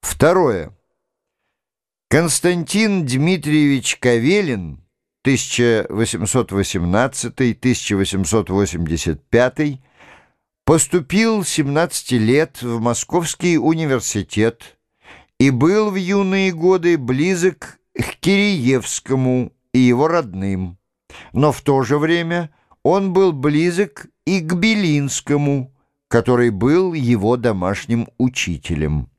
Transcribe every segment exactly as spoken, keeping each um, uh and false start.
Второе. Константин Дмитриевич Кавелин тысяча восемьсот восемнадцатый — тысяча восемьсот восемьдесят пятый поступил семнадцати лет в Московский университет и был в юные годы близок к Киреевскому и его родным, но в то же время он был близок и к Белинскому, который был его домашним учителем.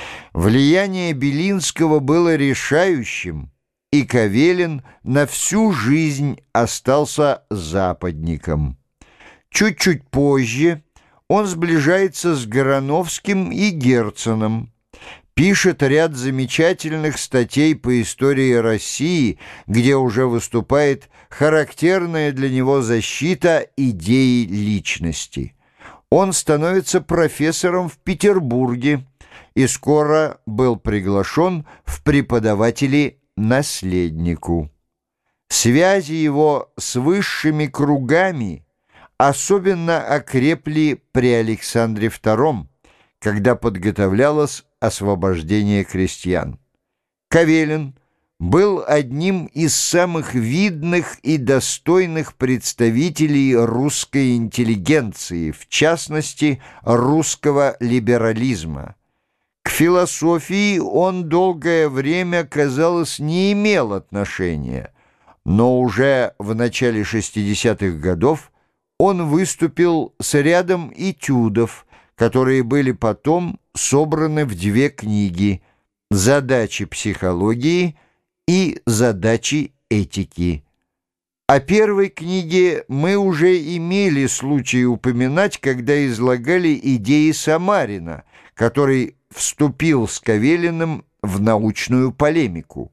Влияние Белинского было решающим, и Кавелин на всю жизнь остался западником. Чуть-чуть позже он сближается с Грановским и Герценом, пишет ряд замечательных статей по истории России, где уже выступает характерная для него защита идеи личности. Он становится профессором в Петербурге и скоро был приглашен в преподаватели наследнику. Связи его с высшими кругами особенно окрепли при Александре втором, когда подготовлялось освобождение крестьян. Кавелин был одним из самых видных и достойных представителей русской интеллигенции, в частности, русского либерализма. К философии он долгое время, казалось, не имел отношения, но уже в начале шестидесятых годов он выступил с рядом этюдов, которые были потом собраны в две книги «Задачи психологии» и «Задачи этики». О первой книге мы уже имели случай упоминать, когда излагали идеи Самарина, который вступил с Кавелиным в научную полемику.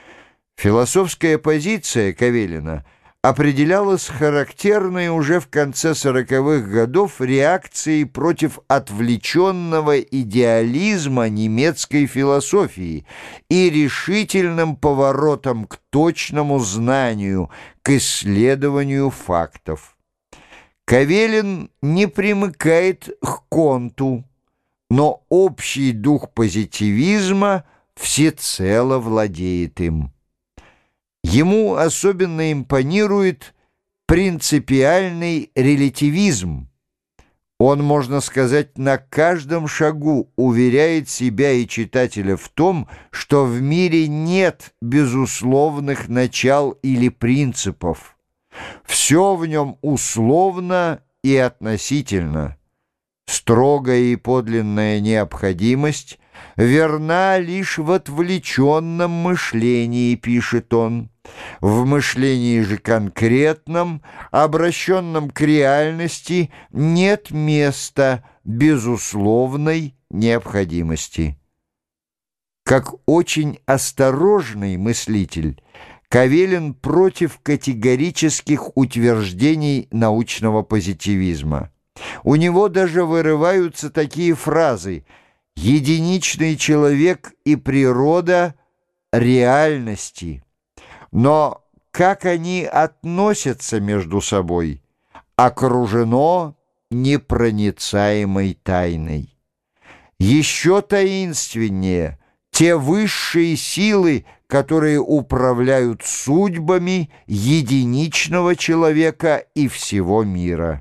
Философская позиция Кавелина определялась характерной уже в конце сороковых годов реакцией против отвлеченного идеализма немецкой философии и решительным поворотом к точному знанию, к исследованию фактов. Кавелин не примыкает к Конту, но общий дух позитивизма всецело владеет им. Ему особенно импонирует принципиальный релятивизм. Он, можно сказать, на каждом шагу уверяет себя и читателя в том, что в мире нет безусловных начал или принципов. Все в нем условно и относительно. Строгая и подлинная необходимость верна лишь в отвлеченном мышлении, пишет он. В мышлении же конкретном, обращенном к реальности, нет места безусловной необходимости. Как очень осторожный мыслитель, Кавелин против категорических утверждений научного позитивизма. У него даже вырываются такие фразы: «Единичный человек и природа реальности». Но как они относятся между собой, окружено непроницаемой тайной. Еще таинственнее те высшие силы, которые управляют судьбами единичного человека и всего мира.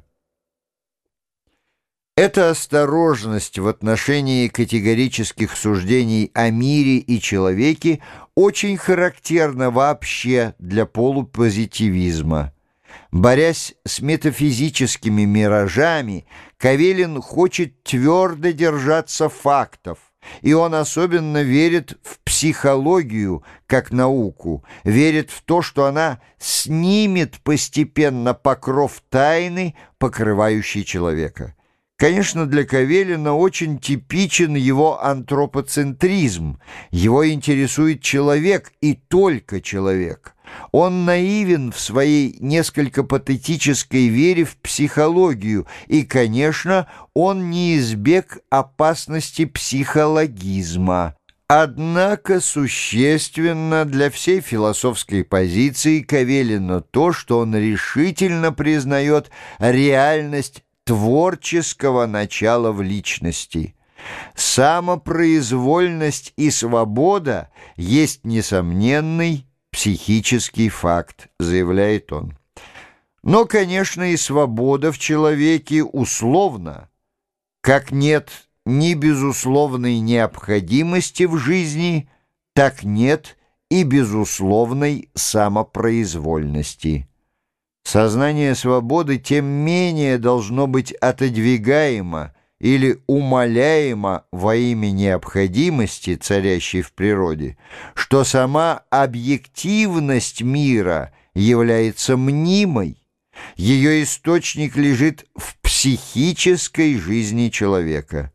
Эта осторожность в отношении категорических суждений о мире и человеке очень характерна вообще для полупозитивизма. Борясь с метафизическими миражами, Кавелин хочет твердо держаться фактов, и он особенно верит в психологию как науку, верит в то, что она снимет постепенно покров тайны, покрывающей человека. Конечно, для Кавелина очень типичен его антропоцентризм. Его интересует человек и только человек. Он наивен в своей несколько патетической вере в психологию, и, конечно, он не избег опасности психологизма. Однако существенно для всей философской позиции Кавелина то, что он решительно признает реальность творческого начала в личности. Самопроизвольность и свобода есть несомненный психический факт, заявляет он. Но, конечно, и свобода в человеке условна, как нет ни безусловной необходимости в жизни, так нет и безусловной самопроизвольности. Сознание свободы тем менее должно быть отодвигаемо или умаляемо во имя необходимости, царящей в природе, что сама объективность мира является мнимой, ее источник лежит в психической жизни человека.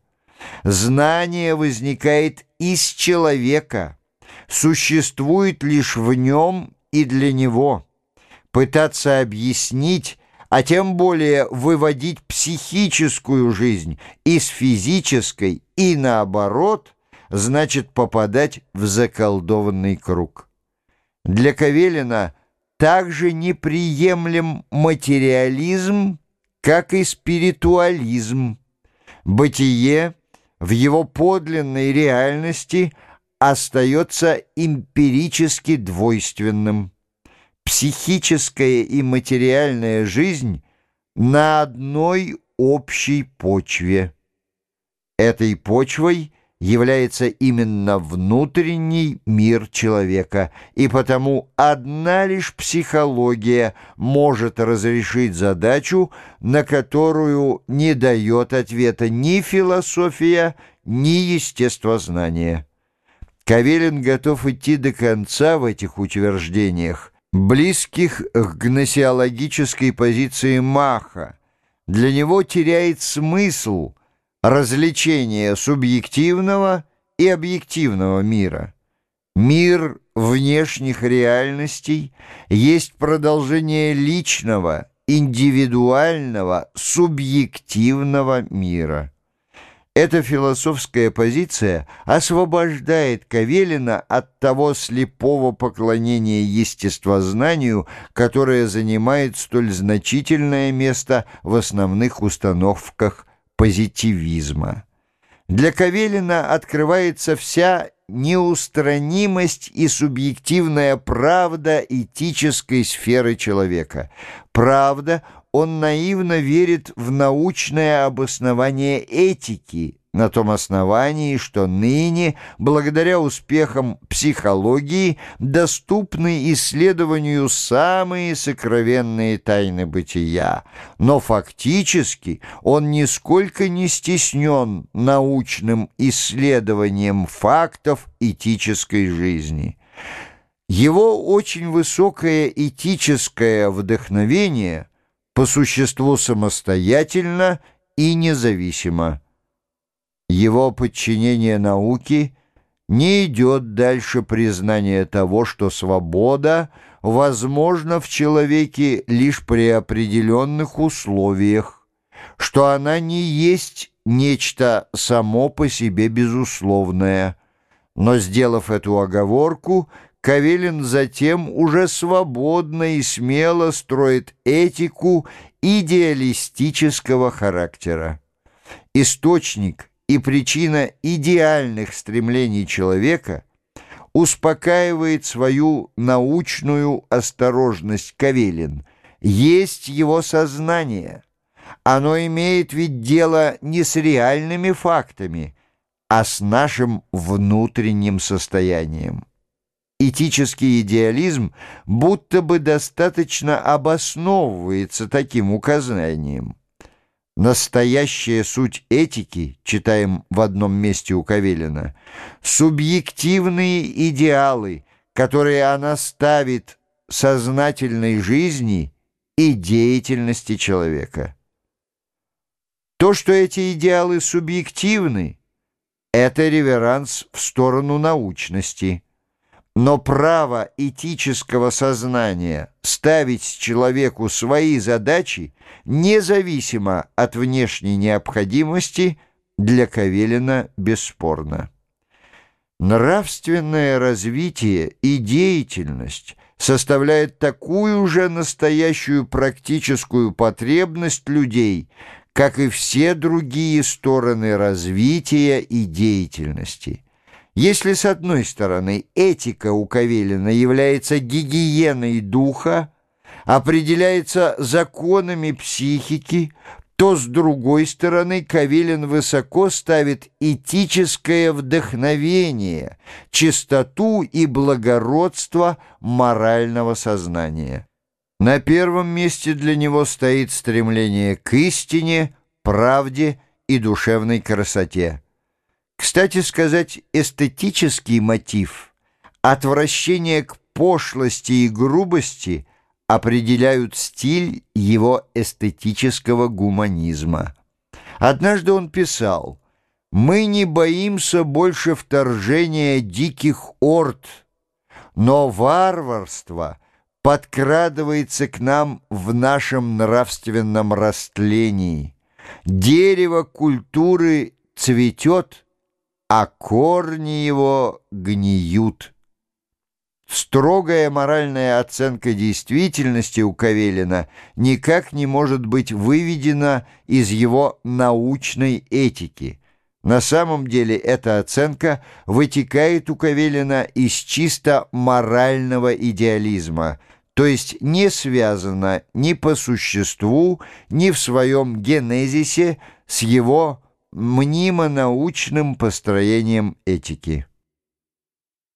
Знание возникает из человека, существует лишь в нем и для него. Пытаться объяснить, а тем более выводить психическую жизнь из физической и наоборот, значит попадать в заколдованный круг. Для Кавелина также неприемлем материализм, как и спиритуализм. Бытие в его подлинной реальности остается эмпирически двойственным. Психическая и материальная жизнь на одной общей почве. Этой почвой является именно внутренний мир человека, и потому одна лишь психология может разрешить задачу, на которую не дает ответа ни философия, ни естествознание. Кавелин готов идти до конца в этих утверждениях, близких к гносеологической позиции Маха. Для него теряет смысл различение субъективного и объективного мира. Мир внешних реальностей есть продолжение личного, индивидуального, субъективного мира. Эта философская позиция освобождает Кавелина от того слепого поклонения естествознанию, которое занимает столь значительное место в основных установках позитивизма. Для Кавелина открывается вся неустранимость и субъективная правда этической сферы человека. Правда, он наивно верит в научное обоснование этики, на том основании, что ныне, благодаря успехам психологии, доступны исследованию самые сокровенные тайны бытия. Но фактически он нисколько не стеснен научным исследованием фактов этической жизни. Его очень высокое этическое вдохновение по существу самостоятельно и независимо. Его подчинение науке не идет дальше признания того, что свобода возможна в человеке лишь при определенных условиях, что она не есть нечто само по себе безусловное. Но, сделав эту оговорку, Кавелин затем уже свободно и смело строит этику идеалистического характера. Источник и причина идеальных стремлений человека успокаивает свою научную осторожность Кавелин, есть его сознание. Оно имеет ведь дело не с реальными фактами, а с нашим внутренним состоянием. Этический идеализм будто бы достаточно обосновывается таким указанием. Настоящая суть этики, читаем в одном месте у Кавелина, субъективные идеалы, которые она ставит сознательной жизни и деятельности человека. То, что эти идеалы субъективны, это реверанс в сторону научности. Но право этического сознания ставить человеку свои задачи независимо от внешней необходимости для Кавелина бесспорно. Нравственное развитие и деятельность составляют такую же настоящую практическую потребность людей, как и все другие стороны развития и деятельности. Если, с одной стороны, этика у Кавелина является гигиеной духа, определяется законами психики, то, с другой стороны, Кавелин высоко ставит этическое вдохновение, чистоту и благородство морального сознания. На первом месте для него стоит стремление к истине, правде и душевной красоте. Кстати сказать, эстетический мотив, отвращение к пошлости и грубости определяют стиль его эстетического гуманизма. Однажды он писал: «Мы не боимся больше вторжения диких орд, но варварство подкрадывается к нам в нашем нравственном растлении. Дерево культуры цветет, а корни его гниют». Строгая моральная оценка действительности у Кавелина никак не может быть выведена из его научной этики. На самом деле эта оценка вытекает у Кавелина из чисто морального идеализма, то есть не связана ни по существу, ни в своем генезисе с его мнимо-научным построением этики.